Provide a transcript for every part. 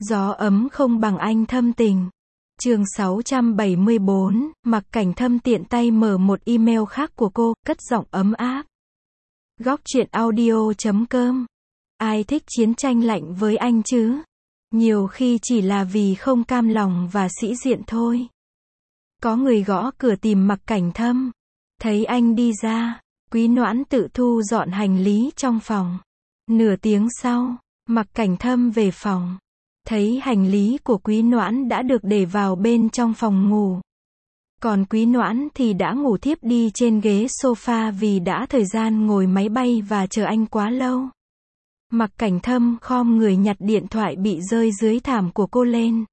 Gió ấm không bằng anh thâm tình. Chương 674, Mặc Cảnh Thâm tiện tay mở một email khác của cô, cất giọng ấm áp. Góc truyện audio.com. Ai thích chiến tranh lạnh với anh chứ? Nhiều khi chỉ là vì không cam lòng và sĩ diện thôi. Có người gõ cửa tìm Mặc Cảnh Thâm. Thấy anh đi ra, Quý Noãn tự thu dọn hành lý trong phòng. Nửa tiếng sau, Mặc Cảnh Thâm về phòng. Thấy hành lý của Quý Noãn đã được để vào bên trong phòng ngủ. Còn Quý Noãn thì đã ngủ thiếp đi trên ghế sofa vì đã thời gian ngồi máy bay và chờ anh quá lâu. Mặc Cảnh Thâm khom người nhặt điện thoại bị rơi dưới thảm của cô lên.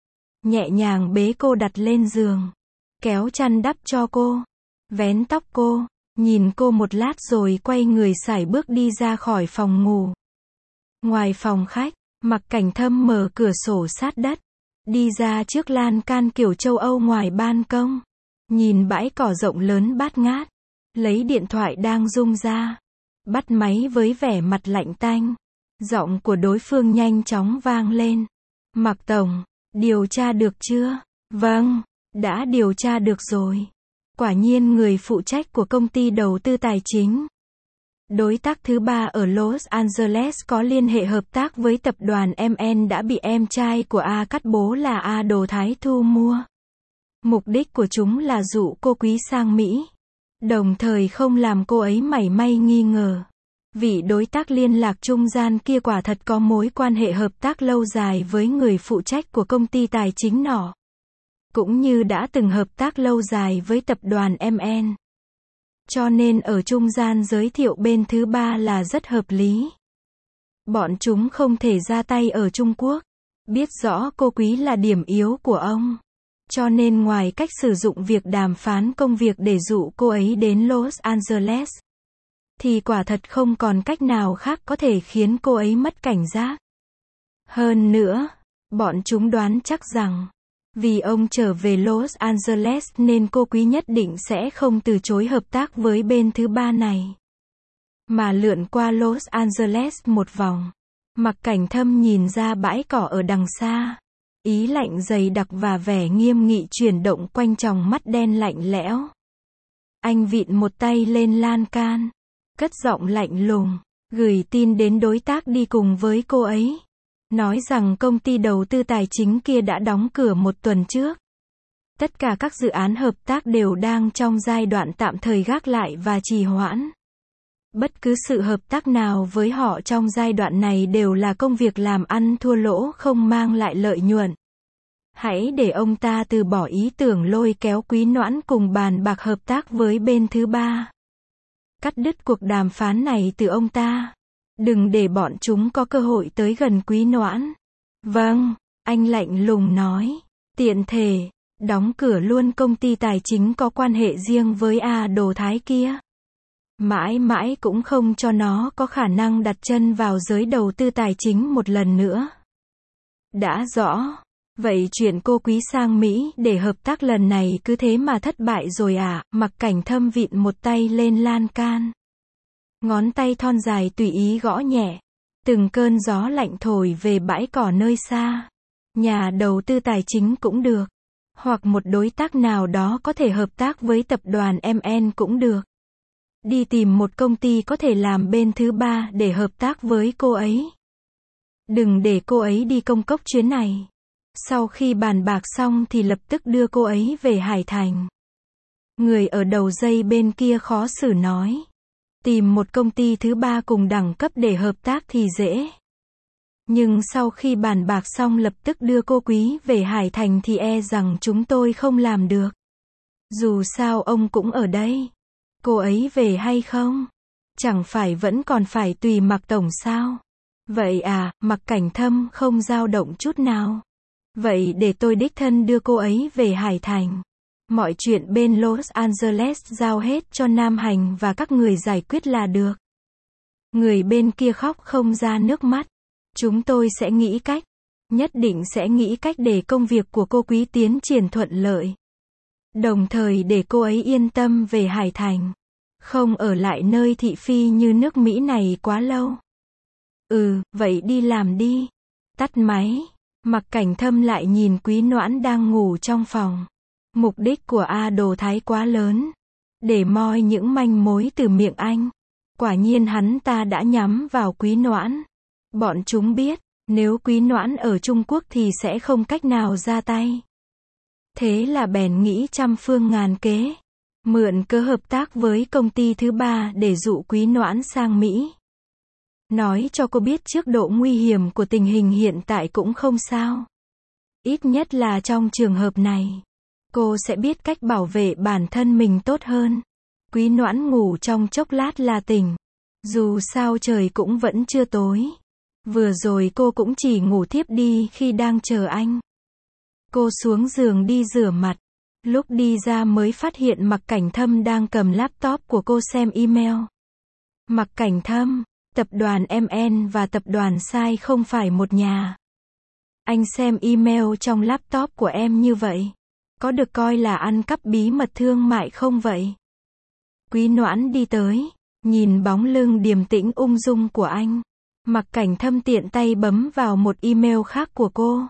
Nhẹ nhàng bế cô đặt lên giường. Kéo chăn đắp cho cô. Vén tóc cô. Nhìn cô một lát rồi quay người sải bước đi ra khỏi phòng ngủ. Ngoài phòng khách, Mặc Cảnh Thâm mở cửa sổ sát đất. Đi ra trước lan can kiểu châu Âu ngoài ban công. Nhìn bãi cỏ rộng lớn bát ngát. Lấy điện thoại đang rung ra. Bắt máy với vẻ mặt lạnh tanh. Giọng của đối phương nhanh chóng vang lên. Mặc Tổng, điều tra được chưa? Vâng, đã điều tra được rồi. Quả nhiên người phụ trách của công ty đầu tư tài chính. Đối tác thứ ba ở Los Angeles có liên hệ hợp tác với tập đoàn MN đã bị em trai của A Cắt bố là A Đồ Thái thu mua. Mục đích của chúng là dụ cô Quý sang Mỹ. Đồng thời không làm cô ấy mảy may nghi ngờ. Vị đối tác liên lạc trung gian kia quả thật có mối quan hệ hợp tác lâu dài với người phụ trách của công ty tài chính nọ. Cũng như đã từng hợp tác lâu dài với tập đoàn MN. Cho nên ở trung gian giới thiệu bên thứ ba là rất hợp lý. Bọn chúng không thể ra tay ở Trung Quốc. Biết rõ cô Quý là điểm yếu của ông. Cho nên ngoài cách sử dụng việc đàm phán công việc để dụ cô ấy đến Los Angeles, thì quả thật không còn cách nào khác có thể khiến cô ấy mất cảnh giác. Hơn nữa, bọn chúng đoán chắc rằng, vì ông trở về Los Angeles nên cô Quý nhất định sẽ không từ chối hợp tác với bên thứ ba này. Mà lượn qua Los Angeles một vòng, Mặc Cảnh Thâm nhìn ra bãi cỏ ở đằng xa. Ý lạnh dày đặc và vẻ nghiêm nghị chuyển động quanh tròng mắt đen lạnh lẽo. Anh vịn một tay lên lan can, cất giọng lạnh lùng, gửi tin đến đối tác đi cùng với cô ấy. Nói rằng công ty đầu tư tài chính kia đã đóng cửa một tuần trước. Tất cả các dự án hợp tác đều đang trong giai đoạn tạm thời gác lại và trì hoãn. Bất cứ sự hợp tác nào với họ trong giai đoạn này đều là công việc làm ăn thua lỗ không mang lại lợi nhuận. Hãy để ông ta từ bỏ ý tưởng lôi kéo Quý Noãn cùng bàn bạc hợp tác với bên thứ ba. Cắt đứt cuộc đàm phán này từ ông ta. Đừng để bọn chúng có cơ hội tới gần Quý Noãn. Vâng, anh lạnh lùng nói. Tiện thể, đóng cửa luôn công ty tài chính có quan hệ riêng với A Đồ Thái kia. Mãi mãi cũng không cho nó có khả năng đặt chân vào giới đầu tư tài chính một lần nữa. Đã rõ. Vậy chuyện cô Quý sang Mỹ để hợp tác lần này cứ thế mà thất bại rồi à? Mặc Cảnh Thâm vịn một tay lên lan can. Ngón tay thon dài tùy ý gõ nhẹ. Từng cơn gió lạnh thổi về bãi cỏ nơi xa. Nhà đầu tư tài chính cũng được. Hoặc một đối tác nào đó có thể hợp tác với tập đoàn MN cũng được. Đi tìm một công ty có thể làm bên thứ ba để hợp tác với cô ấy. Đừng để cô ấy đi công cốc chuyến này. Sau khi bàn bạc xong thì lập tức đưa cô ấy về Hải Thành. Người ở đầu dây bên kia khó xử nói. Tìm một công ty thứ ba cùng đẳng cấp để hợp tác thì dễ. Nhưng sau khi bàn bạc xong lập tức đưa cô Quý về Hải Thành thì e rằng chúng tôi không làm được. Dù sao ông cũng ở đây. Cô ấy về hay không? Chẳng phải vẫn còn phải tùy Mặc Tổng sao? Vậy à? Mặc Cảnh Thâm không dao động chút nào. Vậy để tôi đích thân đưa cô ấy về Hải Thành. Mọi chuyện bên Los Angeles giao hết cho Nam Hành và các người giải quyết là được. Người bên kia khóc không ra nước mắt. Chúng tôi sẽ nghĩ cách. Nhất định sẽ nghĩ cách để công việc của cô Quý tiến triển thuận lợi. Đồng thời để cô ấy yên tâm về Hải Thành. Không ở lại nơi thị phi như nước Mỹ này quá lâu. Vậy đi làm đi. Tắt máy. Mặc Cảnh Thâm lại nhìn Quý Noãn đang ngủ trong phòng. Mục đích của A Đồ Thái quá lớn. Để moi những manh mối từ miệng anh. Quả nhiên hắn ta đã nhắm vào Quý Noãn. Bọn chúng biết, nếu Quý Noãn ở Trung Quốc thì sẽ không cách nào ra tay. Thế là bèn nghĩ trăm phương ngàn kế. Mượn cớ hợp tác với công ty thứ ba để dụ Quý Noãn sang Mỹ. Nói cho cô biết trước độ nguy hiểm của tình hình hiện tại cũng không sao. Ít nhất là trong trường hợp này, cô sẽ biết cách bảo vệ bản thân mình tốt hơn. Quý Noãn ngủ trong chốc lát là tỉnh. Dù sao trời cũng vẫn chưa tối. Vừa rồi cô cũng chỉ ngủ thiếp đi khi đang chờ anh. Cô xuống giường đi rửa mặt. Lúc đi ra mới phát hiện Mặc Cảnh Thâm đang cầm laptop của cô xem email. Mặc Cảnh Thâm, tập đoàn MN và tập đoàn Sai không phải một nhà. Anh xem email trong laptop của em như vậy, có được coi là ăn cắp bí mật thương mại không vậy? Quý Noãn đi tới, nhìn bóng lưng điềm tĩnh ung dung của anh. Mặc Cảnh Thâm tiện tay bấm vào một email khác của cô.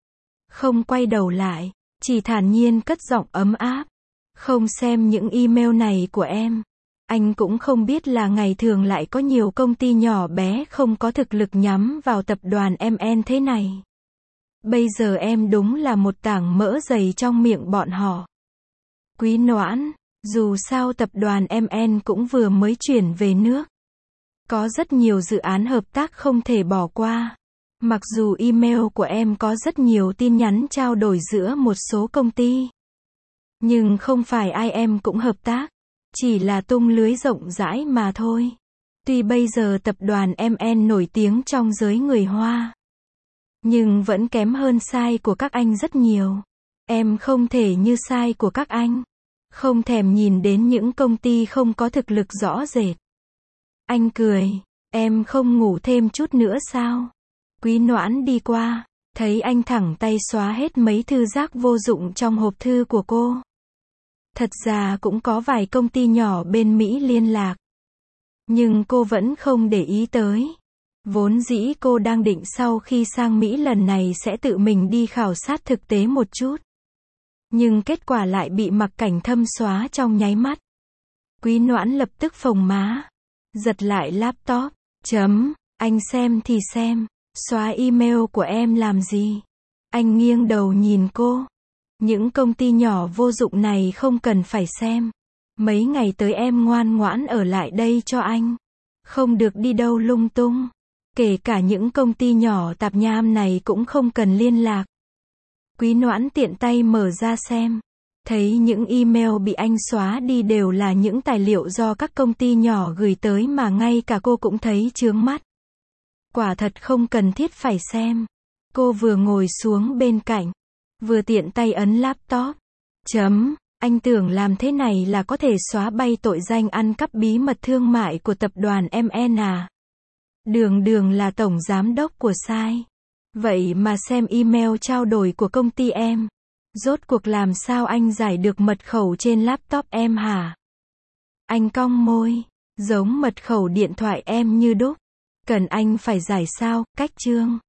Không quay đầu lại, chỉ thản nhiên cất giọng ấm áp. Không xem những email này của em. Anh cũng không biết là ngày thường lại có nhiều công ty nhỏ bé không có thực lực nhắm vào tập đoàn MN thế này. Bây giờ em đúng là một tảng mỡ dày trong miệng bọn họ. Quý Noãn, dù sao tập đoàn MN cũng vừa mới chuyển về nước. Có rất nhiều dự án hợp tác không thể bỏ qua. Mặc dù email của em có rất nhiều tin nhắn trao đổi giữa một số công ty. Nhưng không phải ai em cũng hợp tác. Chỉ là tung lưới rộng rãi mà thôi. Tuy bây giờ tập đoàn MN nổi tiếng trong giới người Hoa. Nhưng vẫn kém hơn Sai của các anh rất nhiều. Em không thể như Sai của các anh. Không thèm nhìn đến những công ty không có thực lực rõ rệt. Anh cười. Em không ngủ thêm chút nữa sao? Quý Noãn đi qua. Thấy anh thẳng tay xóa hết mấy thư rác vô dụng trong hộp thư của cô. Thật ra cũng có vài công ty nhỏ bên Mỹ liên lạc. Nhưng cô vẫn không để ý tới. Vốn dĩ cô đang định sau khi sang Mỹ lần này sẽ tự mình đi khảo sát thực tế một chút. Nhưng kết quả lại bị Mặc Cảnh Thâm xóa trong nháy mắt. Quý Noãn lập tức phồng má. Giật lại laptop. Anh xem thì xem. Xóa email của em làm gì? Anh nghiêng đầu nhìn cô. Những công ty nhỏ vô dụng này không cần phải xem. Mấy ngày tới em ngoan ngoãn ở lại đây cho anh. Không được đi đâu lung tung. Kể cả những công ty nhỏ tạp nham này cũng không cần liên lạc. Quý Noãn tiện tay mở ra xem. Thấy những email bị anh xóa đi đều là những tài liệu do các công ty nhỏ gửi tới mà ngay cả cô cũng thấy chướng mắt. Quả thật không cần thiết phải xem. Cô vừa ngồi xuống bên cạnh, vừa tiện tay ấn laptop. Anh tưởng làm thế này là có thể xóa bay tội danh ăn cắp bí mật thương mại của tập đoàn MN à? Đường là tổng giám đốc của Sai. Vậy mà xem email trao đổi của công ty em. Rốt cuộc làm sao anh giải được mật khẩu trên laptop em hả? Anh cong môi, giống mật khẩu điện thoại em như đúc. Cần anh phải giải sao, cách chương.